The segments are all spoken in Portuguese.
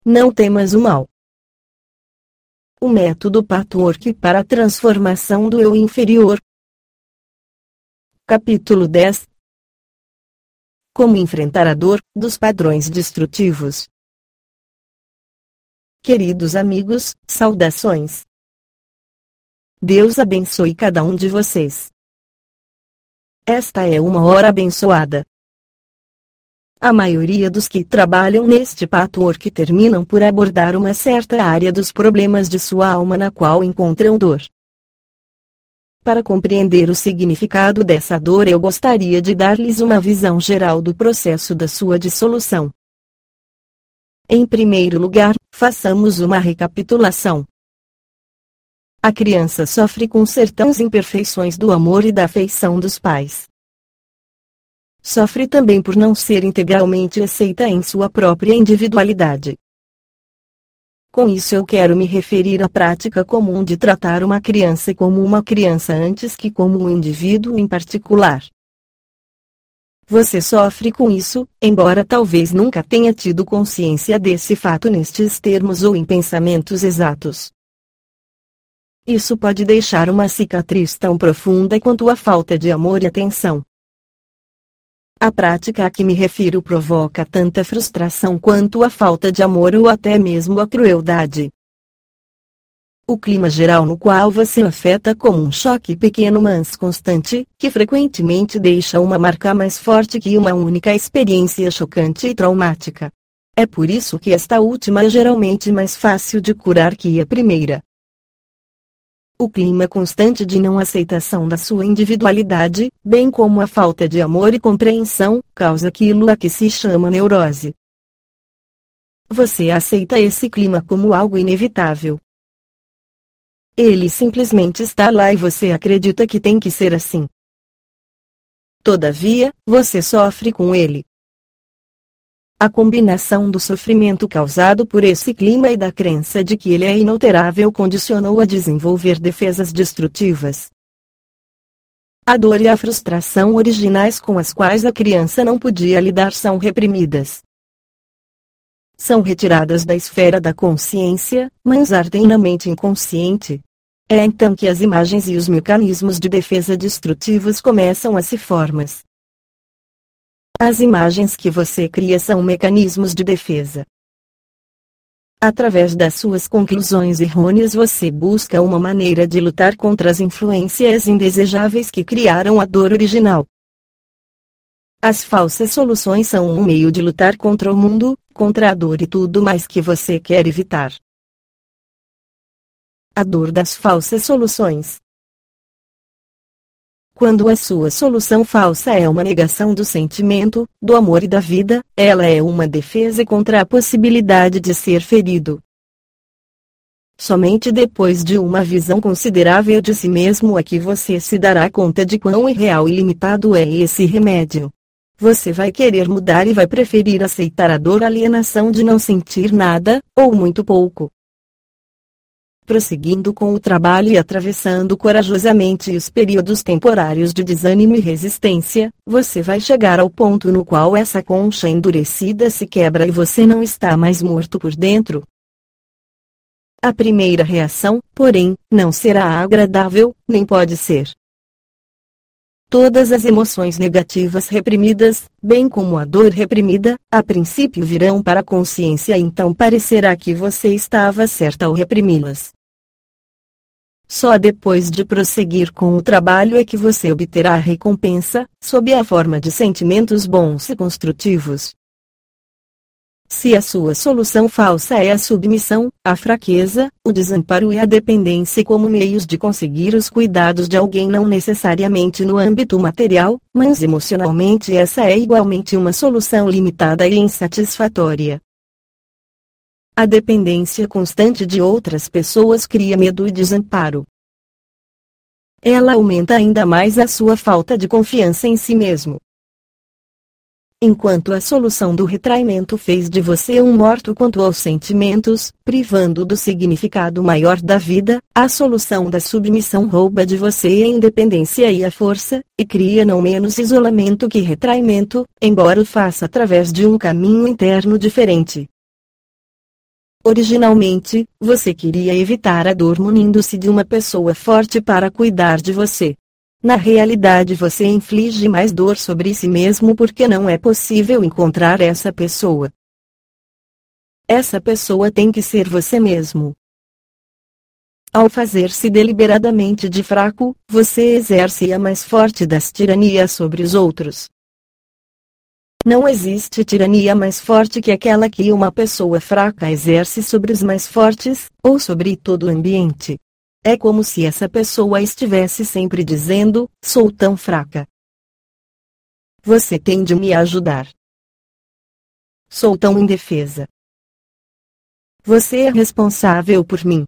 não temas o mal. O método Patchwork para a transformação do eu inferior. Capítulo 10. Como enfrentar a dor dos padrões destrutivos. Queridos amigos, saudações. Deus abençoe cada um de vocês. Esta é uma hora abençoada. A maioria dos que trabalham neste patchwork terminam por abordar uma certa área dos problemas de sua alma na qual encontram dor. Para compreender o significado dessa dor, eu gostaria de dar-lhes uma visão geral do processo da sua dissolução. Em primeiro lugar, façamos uma recapitulação. A criança sofre com certas imperfeições do amor e da afeição dos pais. Sofre também por não ser integralmente aceita em sua própria individualidade. Com isso eu quero me referir à prática comum de tratar uma criança como uma criança antes que como um indivíduo em particular. Você sofre com isso, embora talvez nunca tenha tido consciência desse fato nestes termos ou em pensamentos exatos. Isso pode deixar uma cicatriz tão profunda quanto a falta de amor e atenção. A prática a que me refiro provoca tanta frustração quanto a falta de amor ou até mesmo a crueldade. O clima geral no qual você afeta como um choque pequeno mas constante, que frequentemente deixa uma marca mais forte que uma única experiência chocante e traumática. É por isso que esta última é geralmente mais fácil de curar que a primeira. O clima constante de não aceitação da sua individualidade, bem como a falta de amor e compreensão, causa aquilo a que se chama neurose. Você aceita esse clima como algo inevitável. Ele simplesmente está lá e você acredita que tem que ser assim. Todavia, você sofre com ele. A combinação do sofrimento causado por esse clima e da crença de que ele é inalterável condicionou a desenvolver defesas destrutivas. A dor e a frustração originais com as quais a criança não podia lidar são reprimidas. São retiradas da esfera da consciência, mas ardem na mente inconsciente. É então que as imagens e os mecanismos de defesa destrutivos começam a se formar. As imagens que você cria são mecanismos de defesa. Através das suas conclusões errôneas você busca uma maneira de lutar contra as influências indesejáveis que criaram a dor original. As falsas soluções são um meio de lutar contra o mundo, contra a dor e tudo mais que você quer evitar. A dor das falsas soluções. Quando a sua solução falsa é uma negação do sentimento, do amor e da vida, ela é uma defesa contra a possibilidade de ser ferido. Somente depois de uma visão considerável de si mesmo é que você se dará conta de quão irreal e limitado é esse remédio. Você vai querer mudar e vai preferir aceitar a dor alienação de não sentir nada, ou muito pouco. Prosseguindo com o trabalho e atravessando corajosamente os períodos temporários de desânimo e resistência, você vai chegar ao ponto no qual essa concha endurecida se quebra e você não está mais morto por dentro. A primeira reação, porém, não será agradável, nem pode ser. Todas as emoções negativas reprimidas, bem como a dor reprimida, a princípio virão para a consciência e então parecerá que você estava certa ao reprimi-las. Só depois de prosseguir com o trabalho é que você obterá a recompensa, sob a forma de sentimentos bons e construtivos. Se a sua solução falsa é a submissão, a fraqueza, o desamparo e a dependência como meios de conseguir os cuidados de alguém não necessariamente no âmbito material, mas emocionalmente essa é igualmente uma solução limitada e insatisfatória. A dependência constante de outras pessoas cria medo e desamparo. Ela aumenta ainda mais a sua falta de confiança em si mesmo. Enquanto a solução do retraimento fez de você um morto quanto aos sentimentos, privando do significado maior da vida, a solução da submissão rouba de você a independência e a força, e cria não menos isolamento que retraimento, embora o faça através de um caminho interno diferente. Originalmente, você queria evitar a dor munindo-se de uma pessoa forte para cuidar de você. Na realidade, você inflige mais dor sobre si mesmo porque não é possível encontrar essa pessoa. Essa pessoa tem que ser você mesmo. Ao fazer-se deliberadamente de fraco, você exerce a mais forte das tiranias sobre os outros. Não existe tirania mais forte que aquela que uma pessoa fraca exerce sobre os mais fortes, ou sobre todo o ambiente. É como se essa pessoa estivesse sempre dizendo: sou tão fraca. Você tem de me ajudar. Sou tão indefesa. Você é responsável por mim.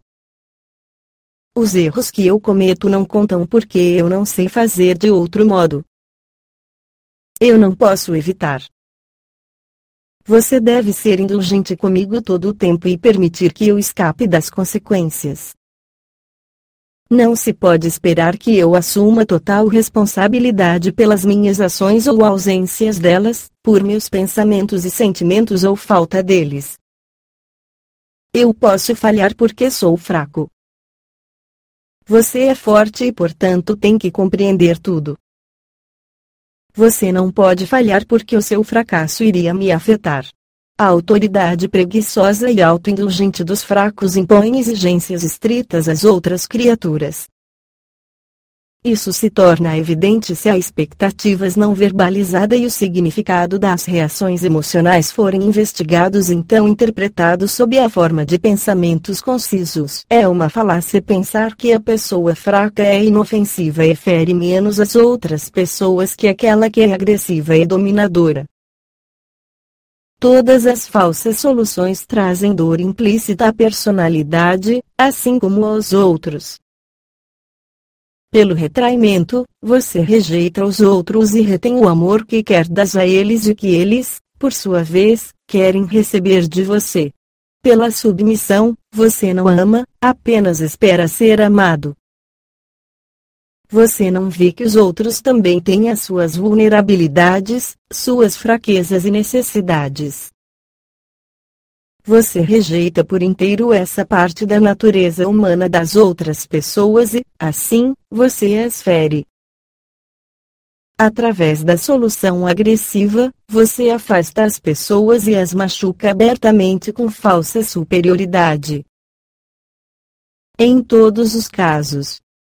Os erros que eu cometo não contam porque eu não sei fazer de outro modo. Eu não posso evitar. Você deve ser indulgente comigo todo o tempo e permitir que eu escape das consequências. Não se pode esperar que eu assuma total responsabilidade pelas minhas ações ou ausências delas, por meus pensamentos e sentimentos ou falta deles. Eu posso falhar porque sou fraco. Você é forte e portanto tem que compreender tudo. Você não pode falhar porque o seu fracasso iria me afetar. A autoridade preguiçosa e autoindulgente dos fracos impõe exigências estritas às outras criaturas. Isso se torna evidente se as expectativas não verbalizadas e o significado das reações emocionais forem investigados e então interpretados sob a forma de pensamentos concisos. É uma falácia pensar que a pessoa fraca é inofensiva e fere menos as outras pessoas que aquela que é agressiva e dominadora. Todas as falsas soluções trazem dor implícita à personalidade, assim como aos outros. Pelo retraimento, você rejeita os outros e retém o amor que quer dar a eles e que eles, por sua vez, querem receber de você. Pela submissão, você não ama, apenas espera ser amado. Você não vê que os outros também têm as suas vulnerabilidades, suas fraquezas e necessidades. Você rejeita por inteiro essa parte da natureza humana das outras pessoas e, assim, você as fere. Através da solução agressiva, você afasta as pessoas e as machuca abertamente com falsa superioridade. Em todos os casos,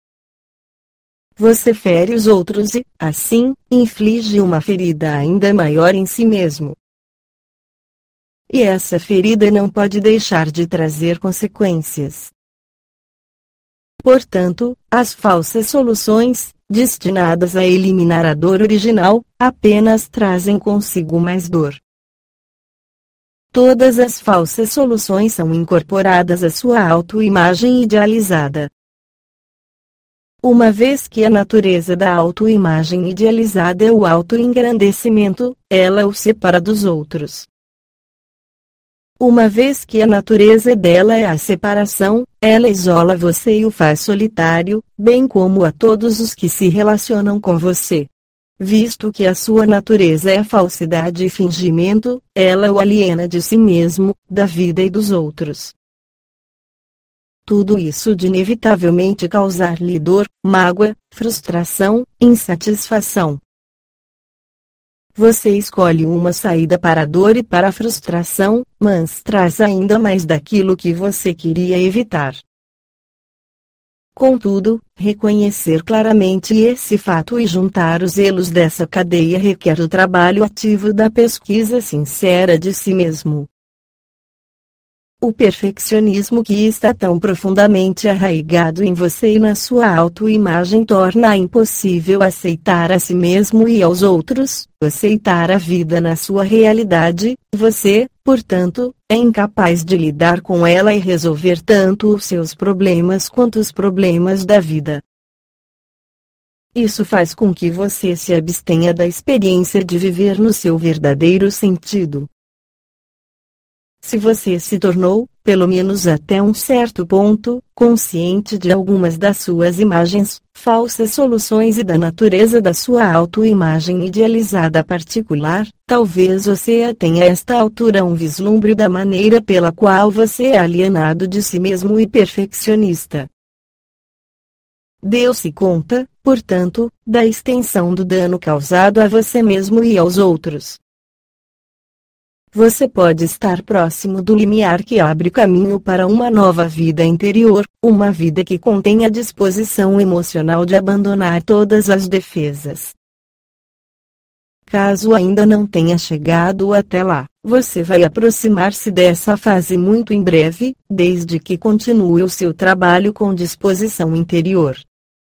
você fere os outros e, assim, inflige uma ferida ainda maior em si mesmo. E essa ferida não pode deixar de trazer consequências. Portanto, as falsas soluções, destinadas a eliminar a dor original, apenas trazem consigo mais dor. Todas as falsas soluções são incorporadas à sua autoimagem idealizada. Uma vez que a natureza da autoimagem idealizada é o autoengrandecimento, ela o separa dos outros. Uma vez que a natureza dela é a separação, ela isola você e o faz solitário, bem como a todos os que se relacionam com você. Visto que a sua natureza é a falsidade e fingimento, ela o aliena de si mesmo, da vida e dos outros. Tudo isso de inevitavelmente causar-lhe dor, mágoa, frustração, insatisfação. Você escolhe uma saída para a dor e para a frustração, mas traz ainda mais daquilo que você queria evitar. Contudo, reconhecer claramente esse fato e juntar os elos dessa cadeia requer o trabalho ativo da pesquisa sincera de si mesmo. O perfeccionismo que está tão profundamente arraigado em você e na sua autoimagem torna impossível aceitar a si mesmo e aos outros, aceitar a vida na sua realidade. Você, portanto, é incapaz de lidar com ela e resolver tanto os seus problemas quanto os problemas da vida. Isso faz com que você se abstenha da experiência de viver no seu verdadeiro sentido. Se você se tornou, pelo menos até um certo ponto, consciente de algumas das suas imagens, falsas soluções e da natureza da sua autoimagem idealizada particular, talvez você tenha a esta altura um vislumbre da maneira pela qual você é alienado de si mesmo e perfeccionista. Deu-se conta, portanto, da extensão do dano causado a você mesmo e aos outros. Você pode estar próximo do limiar que abre caminho para uma nova vida interior, uma vida que contém a disposição emocional de abandonar todas as defesas. Caso ainda não tenha chegado até lá, você vai aproximar-se dessa fase muito em breve, desde que continue o seu trabalho com disposição interior.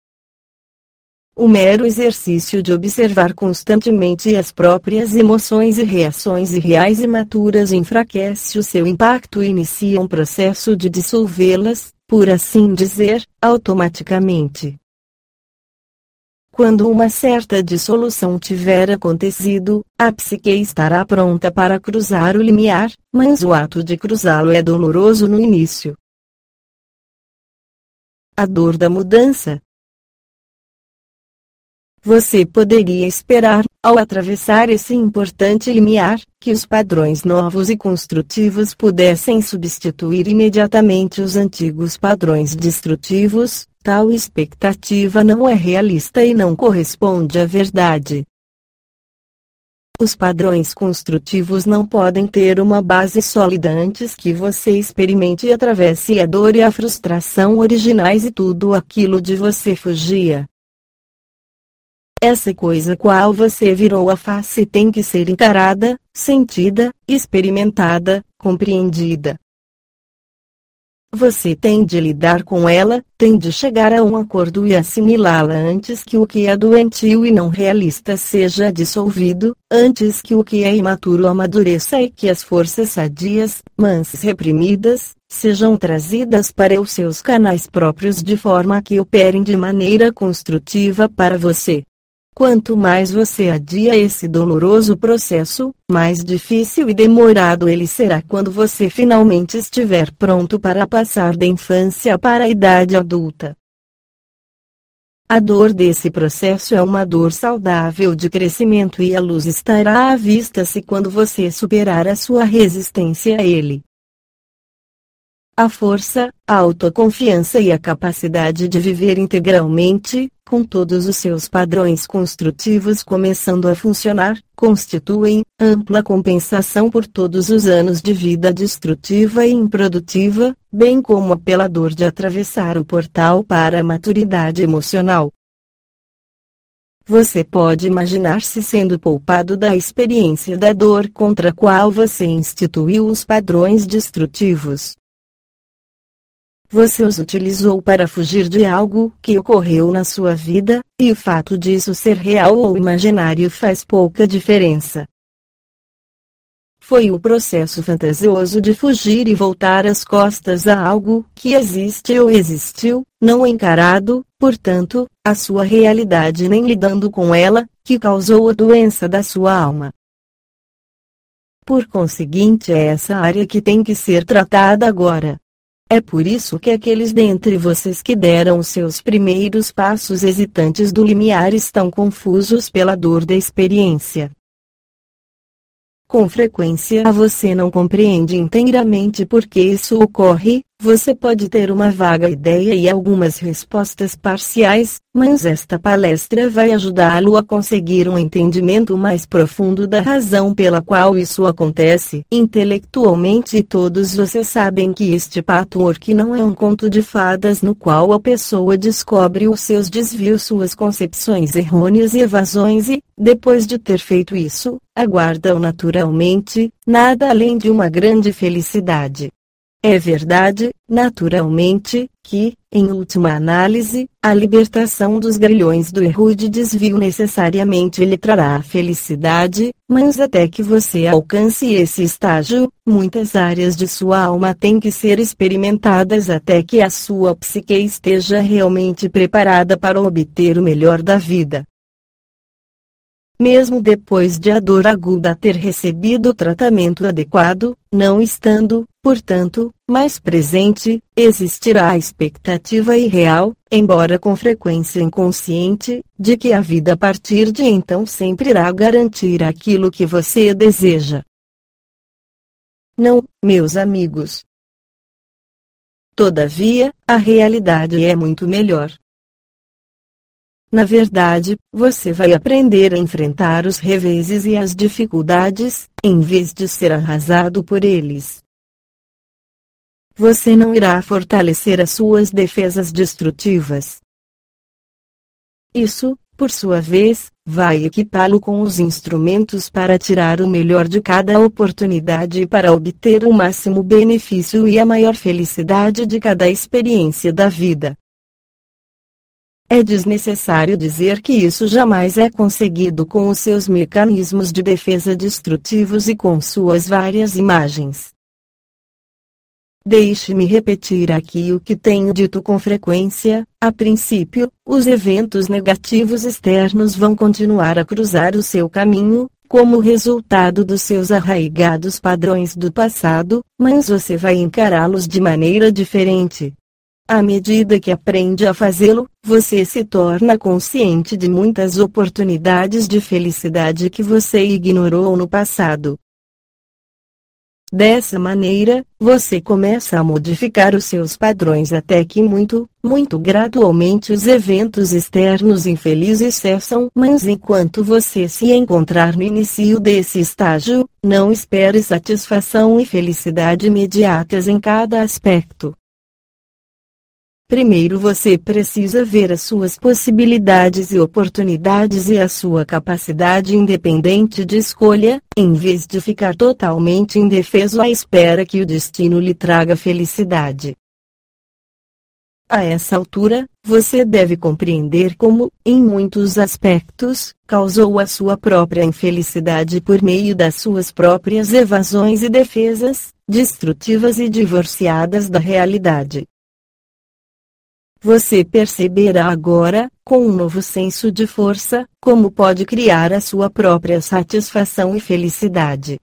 O mero exercício de observar constantemente as próprias emoções e reações irreais e maturas enfraquece o seu impacto e inicia um processo de dissolvê-las, por assim dizer, automaticamente. Quando uma certa dissolução tiver acontecido, a psique estará pronta para cruzar o limiar, mas o ato de cruzá-lo é doloroso no início. A dor da mudança. Você poderia esperar, ao atravessar esse importante limiar, que os padrões novos e construtivos pudessem substituir imediatamente os antigos padrões destrutivos. Tal expectativa não é realista e não corresponde à verdade. Os padrões construtivos não podem ter uma base sólida antes que você experimente e atravesse a dor e a frustração originais e tudo aquilo de você fugia. Essa coisa qual você virou a face tem que ser encarada, sentida, experimentada, compreendida. Você tem de lidar com ela, tem de chegar a um acordo e assimilá-la antes que o que é doentio e não realista seja dissolvido, antes que o que é imaturo amadureça e que as forças sadias, mas reprimidas, sejam trazidas para os seus canais próprios de forma que operem de maneira construtiva para você. Quanto mais você adia esse doloroso processo, mais difícil e demorado ele será quando você finalmente estiver pronto para passar da infância para a idade adulta. A dor desse processo é uma dor saudável de crescimento e a luz estará à vista-se quando você superar a sua resistência a ele. A força, a autoconfiança e a capacidade de viver integralmente, com todos os seus padrões construtivos começando a funcionar, constituem ampla compensação por todos os anos de vida destrutiva e improdutiva, bem como pela dor de atravessar o portal para a maturidade emocional. Você pode imaginar-se sendo poupado da experiência da dor contra a qual você instituiu os padrões destrutivos. Você os utilizou para fugir de algo que ocorreu na sua vida, e o fato disso ser real ou imaginário faz pouca diferença. Foi o processo fantasioso de fugir e voltar as costas a algo que existe ou existiu, não encarado, portanto, a sua realidade nem lidando com ela, que causou a doença da sua alma. Por conseguinte, é essa área que tem que ser tratada agora. É por isso que aqueles dentre vocês que deram os seus primeiros passos hesitantes do limiar estão confusos pela dor da experiência. Com frequência você não compreende inteiramente por que isso ocorre, você pode ter uma vaga ideia e algumas respostas parciais, mas esta palestra vai ajudá-lo a conseguir um entendimento mais profundo da razão pela qual isso acontece. Intelectualmente todos vocês sabem que este patchwork não é um conto de fadas no qual a pessoa descobre os seus desvios, suas concepções errôneas e evasões e, depois de ter feito isso, aguardam naturalmente, nada além de uma grande felicidade. É verdade, naturalmente, que, em última análise, a libertação dos grilhões do erro e de desvio necessariamente lhe trará a felicidade, mas até que você alcance esse estágio, muitas áreas de sua alma têm que ser experimentadas até que a sua psique esteja realmente preparada para obter o melhor da vida. Mesmo depois de a dor aguda ter recebido o tratamento adequado, não estando, portanto, mais presente, existirá a expectativa irreal, embora com frequência inconsciente, de que a vida a partir de então sempre irá garantir aquilo que você deseja. Não, meus amigos. Todavia, a realidade é muito melhor. Na verdade, você vai aprender a enfrentar os reveses e as dificuldades, em vez de ser arrasado por eles. Você não irá fortalecer as suas defesas destrutivas. Isso, por sua vez, vai equipá-lo com os instrumentos para tirar o melhor de cada oportunidade e para obter o máximo benefício e a maior felicidade de cada experiência da vida. É desnecessário dizer que isso jamais é conseguido com os seus mecanismos de defesa destrutivos e com suas várias imagens. Deixe-me repetir aqui o que tenho dito com frequência: a princípio, os eventos negativos externos vão continuar a cruzar o seu caminho, como resultado dos seus arraigados padrões do passado, mas você vai encará-los de maneira diferente. À medida que aprende a fazê-lo, você se torna consciente de muitas oportunidades de felicidade que você ignorou no passado. Dessa maneira, você começa a modificar os seus padrões até que muito gradualmente os eventos externos infelizes cessam. Mas enquanto você se encontrar no início desse estágio, não espere satisfação e felicidade imediatas em cada aspecto. Primeiro você precisa ver as suas possibilidades e oportunidades e a sua capacidade independente de escolha, em vez de ficar totalmente indefeso à espera que o destino lhe traga felicidade. A essa altura, você deve compreender como, em muitos aspectos, causou a sua própria infelicidade por meio das suas próprias evasões e defesas, destrutivas e divorciadas da realidade. Você perceberá agora, com um novo senso de força, como pode criar a sua própria satisfação e felicidade.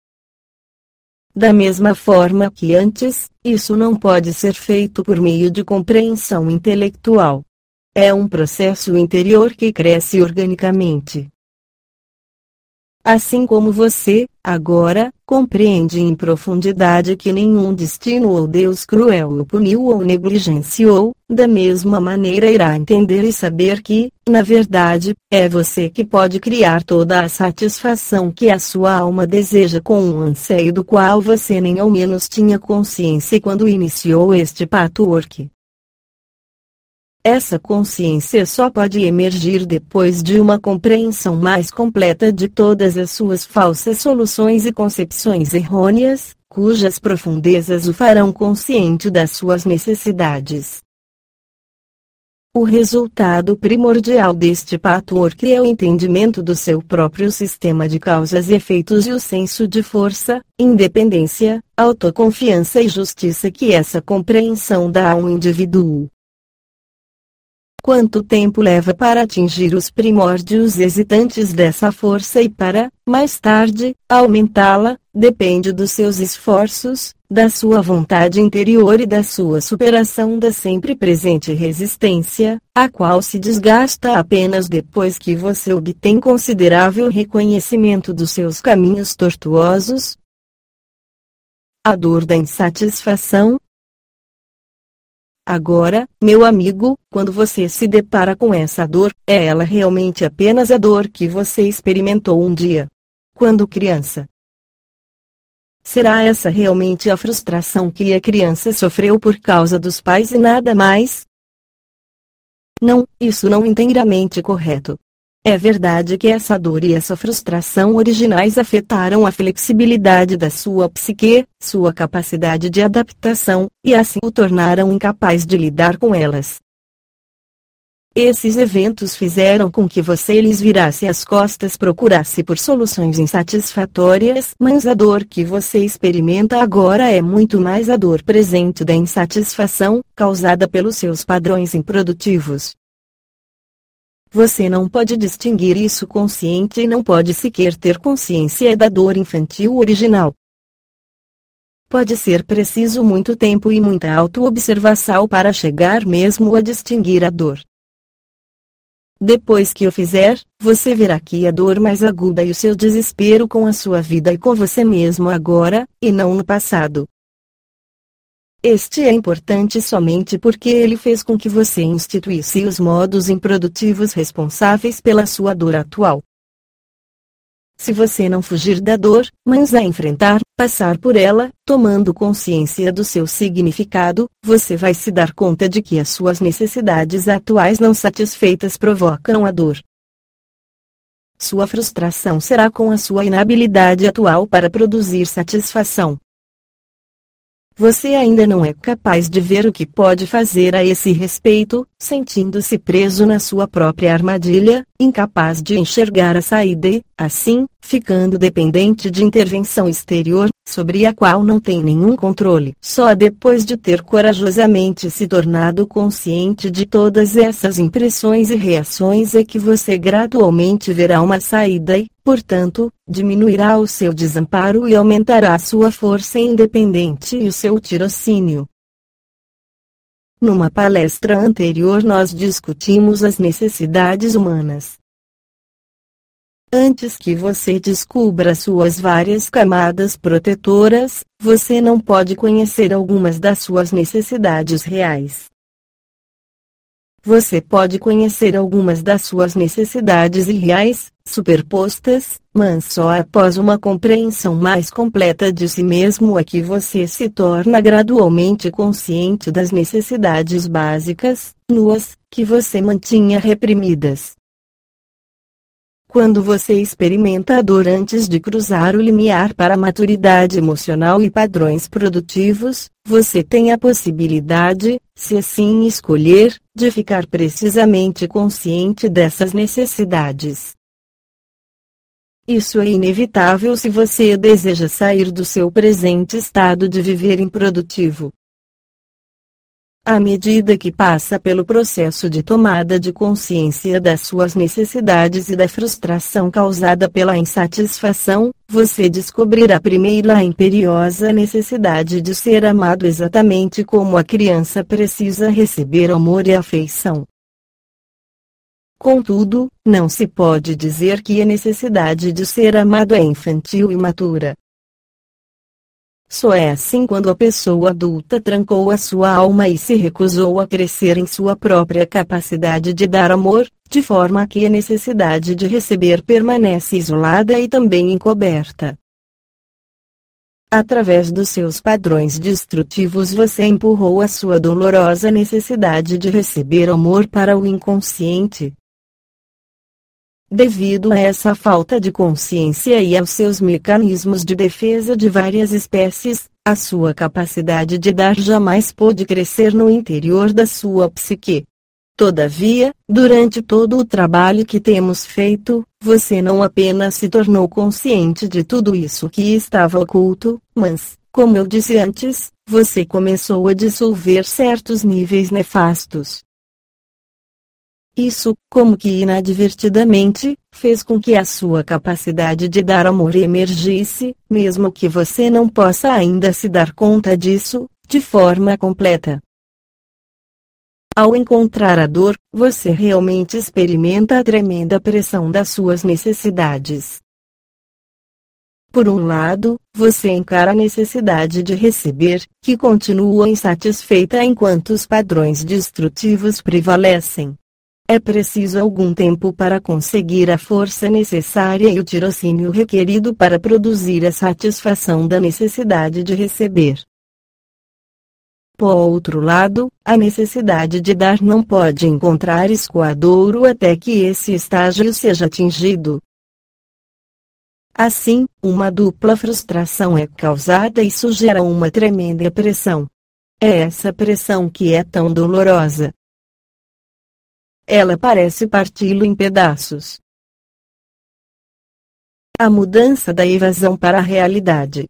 Da mesma forma que antes, isso não pode ser feito por meio de compreensão intelectual. É um processo interior que cresce organicamente. Assim como você, agora, compreende em profundidade que nenhum destino ou Deus cruel o puniu ou negligenciou, da mesma maneira irá entender e saber que, na verdade, é você que pode criar toda a satisfação que a sua alma deseja com um anseio do qual você nem ao menos tinha consciência quando iniciou este patchwork. Essa consciência só pode emergir depois de uma compreensão mais completa de todas as suas falsas soluções e concepções errôneas, cujas profundezas o farão consciente das suas necessidades. O resultado primordial deste patchwork é o entendimento do seu próprio sistema de causas e efeitos e o senso de força, independência, autoconfiança e justiça que essa compreensão dá a um indivíduo. Quanto tempo leva para atingir os primórdios hesitantes dessa força e para, mais tarde, aumentá-la, depende dos seus esforços, da sua vontade interior e da sua superação da sempre presente resistência, a qual se desgasta apenas depois que você obtém considerável reconhecimento dos seus caminhos tortuosos. A dor da insatisfação. Agora, meu amigo, quando você se depara com essa dor, é ela realmente apenas a dor que você experimentou um dia, quando criança? Será essa realmente a frustração que a criança sofreu por causa dos pais e nada mais? Não, isso não é inteiramente correto. É verdade que essa dor e essa frustração originais afetaram a flexibilidade da sua psique, sua capacidade de adaptação, e assim o tornaram incapaz de lidar com elas. Esses eventos fizeram com que você lhes virasse as costas, procurasse por soluções insatisfatórias, mas a dor que você experimenta agora é muito mais a dor presente da insatisfação, causada pelos seus padrões improdutivos. Você não pode distinguir isso consciente e não pode sequer ter consciência da dor infantil original. pode ser preciso muito tempo e muita autoobservação para chegar mesmo a distinguir a dor. Depois que o fizer, você verá que a dor mais aguda e o seu desespero com a sua vida e com você mesmo agora, e não no passado. Este é importante somente porque ele fez com que você instituísse os modos improdutivos responsáveis pela sua dor atual. Se você não fugir da dor, mas a enfrentar, passar por ela, tomando consciência do seu significado, você vai se dar conta de que as suas necessidades atuais não satisfeitas provocam a dor. Sua frustração será com a sua inabilidade atual para produzir satisfação. Você ainda não é capaz de ver o que pode fazer a esse respeito, sentindo-se preso na sua própria armadilha, incapaz de enxergar a saída e, assim, ficando dependente de intervenção exterior, sobre a qual não tem nenhum controle. Só depois de ter corajosamente se tornado consciente de todas essas impressões e reações é que você gradualmente verá uma saída e, portanto, diminuirá o seu desamparo e aumentará a sua força independente e o seu tirocínio. Numa palestra anterior nós discutimos as necessidades humanas. Antes que você descubra suas várias camadas protetoras, você não pode conhecer algumas das suas necessidades reais. Você pode conhecer algumas das suas necessidades irreais, superpostas, mas só após uma compreensão mais completa de si mesmo é que você se torna gradualmente consciente das necessidades básicas, nuas, que você mantinha reprimidas. Quando você experimenta a dor antes de cruzar o limiar para a maturidade emocional e padrões produtivos, você tem a possibilidade, se assim escolher, de ficar precisamente consciente dessas necessidades. Isso é inevitável se você deseja sair do seu presente estado de viver improdutivo. À medida que passa pelo processo de tomada de consciência das suas necessidades e da frustração causada pela insatisfação, você descobrirá primeiro a imperiosa necessidade de ser amado exatamente como a criança precisa receber amor e afeição. Contudo, não se pode dizer que a necessidade de ser amado é infantil e imatura. Só é assim quando a pessoa adulta trancou a sua alma e se recusou a crescer em sua própria capacidade de dar amor, de forma que a necessidade de receber permanece isolada e também encoberta. Através dos seus padrões destrutivos você empurrou a sua dolorosa necessidade de receber amor para o inconsciente. Devido a essa falta de consciência e aos seus mecanismos de defesa de várias espécies, a sua capacidade de dar jamais pôde crescer no interior da sua psique. Todavia, durante todo o trabalho que temos feito, você não apenas se tornou consciente de tudo isso que estava oculto, mas, como eu disse antes, você começou a dissolver certos níveis nefastos. Isso, como que inadvertidamente, fez com que a sua capacidade de dar amor emergisse, mesmo que você não possa ainda se dar conta disso, de forma completa. Ao encontrar a dor, você realmente experimenta a tremenda pressão das suas necessidades. Por um lado, você encara a necessidade de receber, que continua insatisfeita enquanto os padrões destrutivos prevalecem. É preciso algum tempo para conseguir a força necessária e o tirocínio requerido para produzir a satisfação da necessidade de receber. Por outro lado, a necessidade de dar não pode encontrar escoadouro até que esse estágio seja atingido. Assim, uma dupla frustração é causada e isso gera uma tremenda pressão. É essa pressão que é tão dolorosa. Ela parece parti-lo em pedaços. A mudança da evasão para a realidade.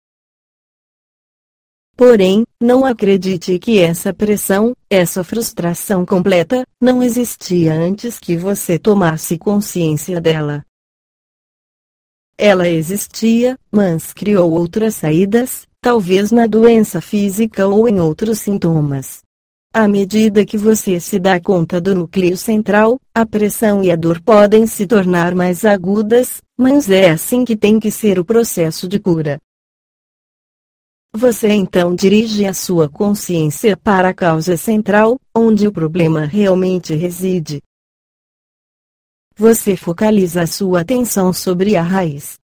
Porém, não acredite que essa pressão, essa frustração completa, não existia antes que você tomasse consciência dela. Ela existia, mas criou outras saídas, talvez na doença física ou em outros sintomas. À medida que você se dá conta do núcleo central, a pressão e a dor podem se tornar mais agudas, mas é assim que tem que ser o processo de cura. Você então dirige a sua consciência para a causa central, onde o problema realmente reside. Você focaliza a sua atenção sobre a raiz.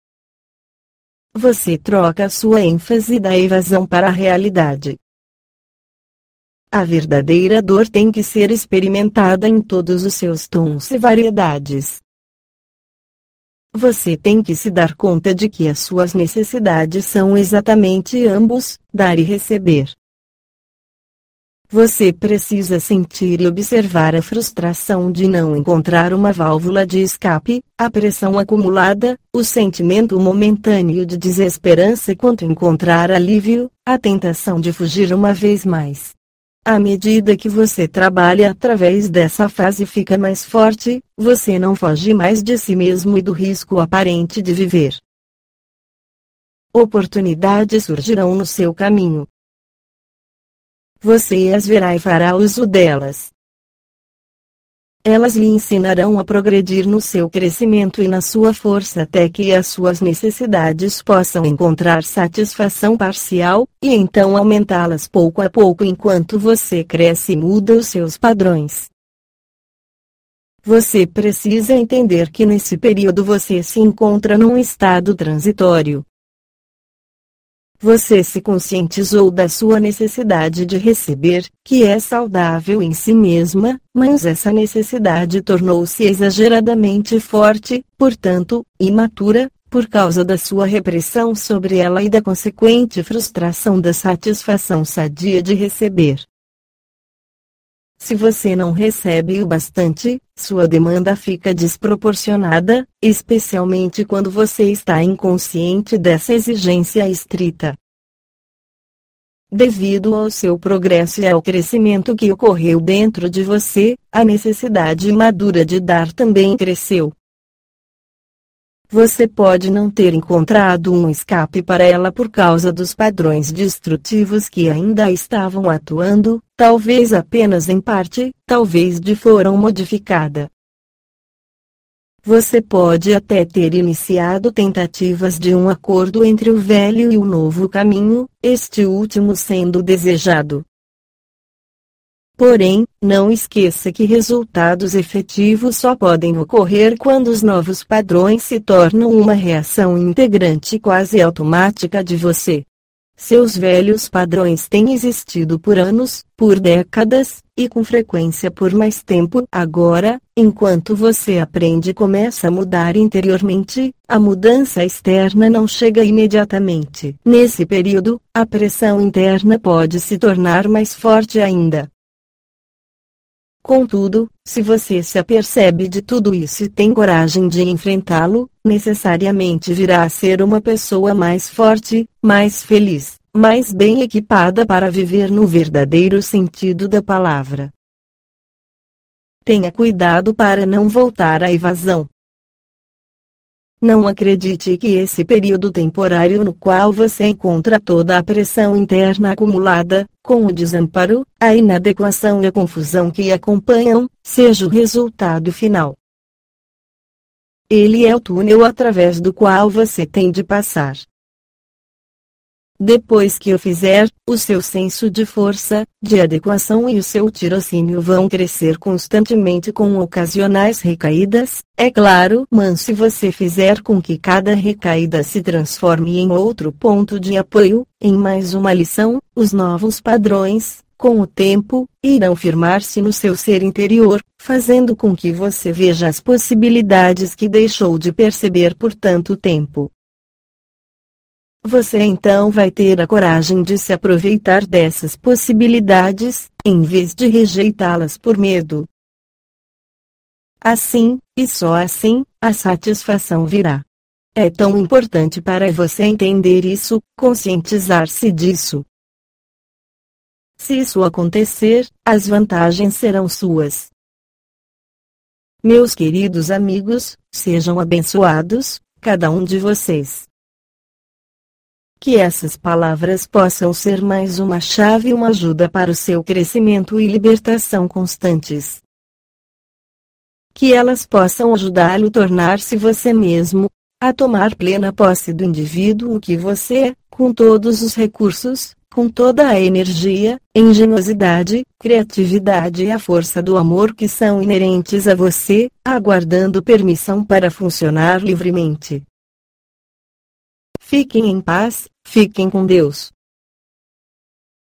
Você troca a sua ênfase da evasão para a realidade. A verdadeira dor tem que ser experimentada em todos os seus tons e variedades. Você tem que se dar conta de que as suas necessidades são exatamente ambos, dar e receber. Você precisa sentir e observar a frustração de não encontrar uma válvula de escape, a pressão acumulada, o sentimento momentâneo de desesperança quanto encontrar alívio, a tentação de fugir uma vez mais. À medida que você trabalha através dessa fase fica mais forte, você não foge mais de si mesmo e do risco aparente de viver. Oportunidades surgirão no seu caminho. Você as verá e fará uso delas. Elas lhe ensinarão a progredir no seu crescimento e na sua força até que as suas necessidades possam encontrar satisfação parcial, e então aumentá-las pouco a pouco enquanto você cresce e muda os seus padrões. Você precisa entender que nesse período você se encontra num estado transitório. Você se conscientizou da sua necessidade de receber, que é saudável em si mesma, mas essa necessidade tornou-se exageradamente forte, portanto, imatura, por causa da sua repressão sobre ela e da consequente frustração da satisfação sadia de receber. Se você não recebe o bastante, sua demanda fica desproporcionada, especialmente quando você está inconsciente dessa exigência estrita. Devido ao seu progresso e ao crescimento que ocorreu dentro de você, a necessidade madura de dar também cresceu. Você pode não ter encontrado um escape para ela por causa dos padrões destrutivos que ainda estavam atuando, talvez apenas em parte, talvez de forma modificada. Você pode até ter iniciado tentativas de um acordo entre o velho e o novo caminho, este último sendo desejado. Porém, não esqueça que resultados efetivos só podem ocorrer quando os novos padrões se tornam uma reação integrante quase automática de você. Seus velhos padrões têm existido por anos, por décadas, e com frequência por mais tempo. Agora, enquanto você aprende e começa a mudar interiormente, a mudança externa não chega imediatamente. Nesse período, a pressão interna pode se tornar mais forte ainda. Contudo, se você se apercebe de tudo isso e tem coragem de enfrentá-lo, necessariamente virá a ser uma pessoa mais forte, mais feliz, mais bem equipada para viver no verdadeiro sentido da palavra. Tenha cuidado para não voltar à evasão. Não acredite que esse período temporário no qual você encontra toda a pressão interna acumulada, com o desamparo, a inadequação e a confusão que acompanham, seja o resultado final. Ele é o túnel através do qual você tem de passar. Depois que o fizer, o seu senso de força, de adequação e o seu tirocínio vão crescer constantemente com ocasionais recaídas, é claro, mas se você fizer com que cada recaída se transforme em outro ponto de apoio, em mais uma lição, os novos padrões, com o tempo, irão firmar-se no seu ser interior, fazendo com que você veja as possibilidades que deixou de perceber por tanto tempo. Você então vai ter a coragem de se aproveitar dessas possibilidades, em vez de rejeitá-las por medo. Assim, e só assim, a satisfação virá. É tão importante para você entender isso, conscientizar-se disso. Se isso acontecer, as vantagens serão suas. Meus queridos amigos, sejam abençoados, cada um de vocês. Que essas palavras possam ser mais uma chave e uma ajuda para o seu crescimento e libertação constantes. Que elas possam ajudá-lo a tornar-se você mesmo, a tomar plena posse do indivíduo que você é, com todos os recursos, com toda a energia, engenhosidade, criatividade e a força do amor que são inerentes a você, aguardando permissão para funcionar livremente. Fiquem em paz, fiquem com Deus.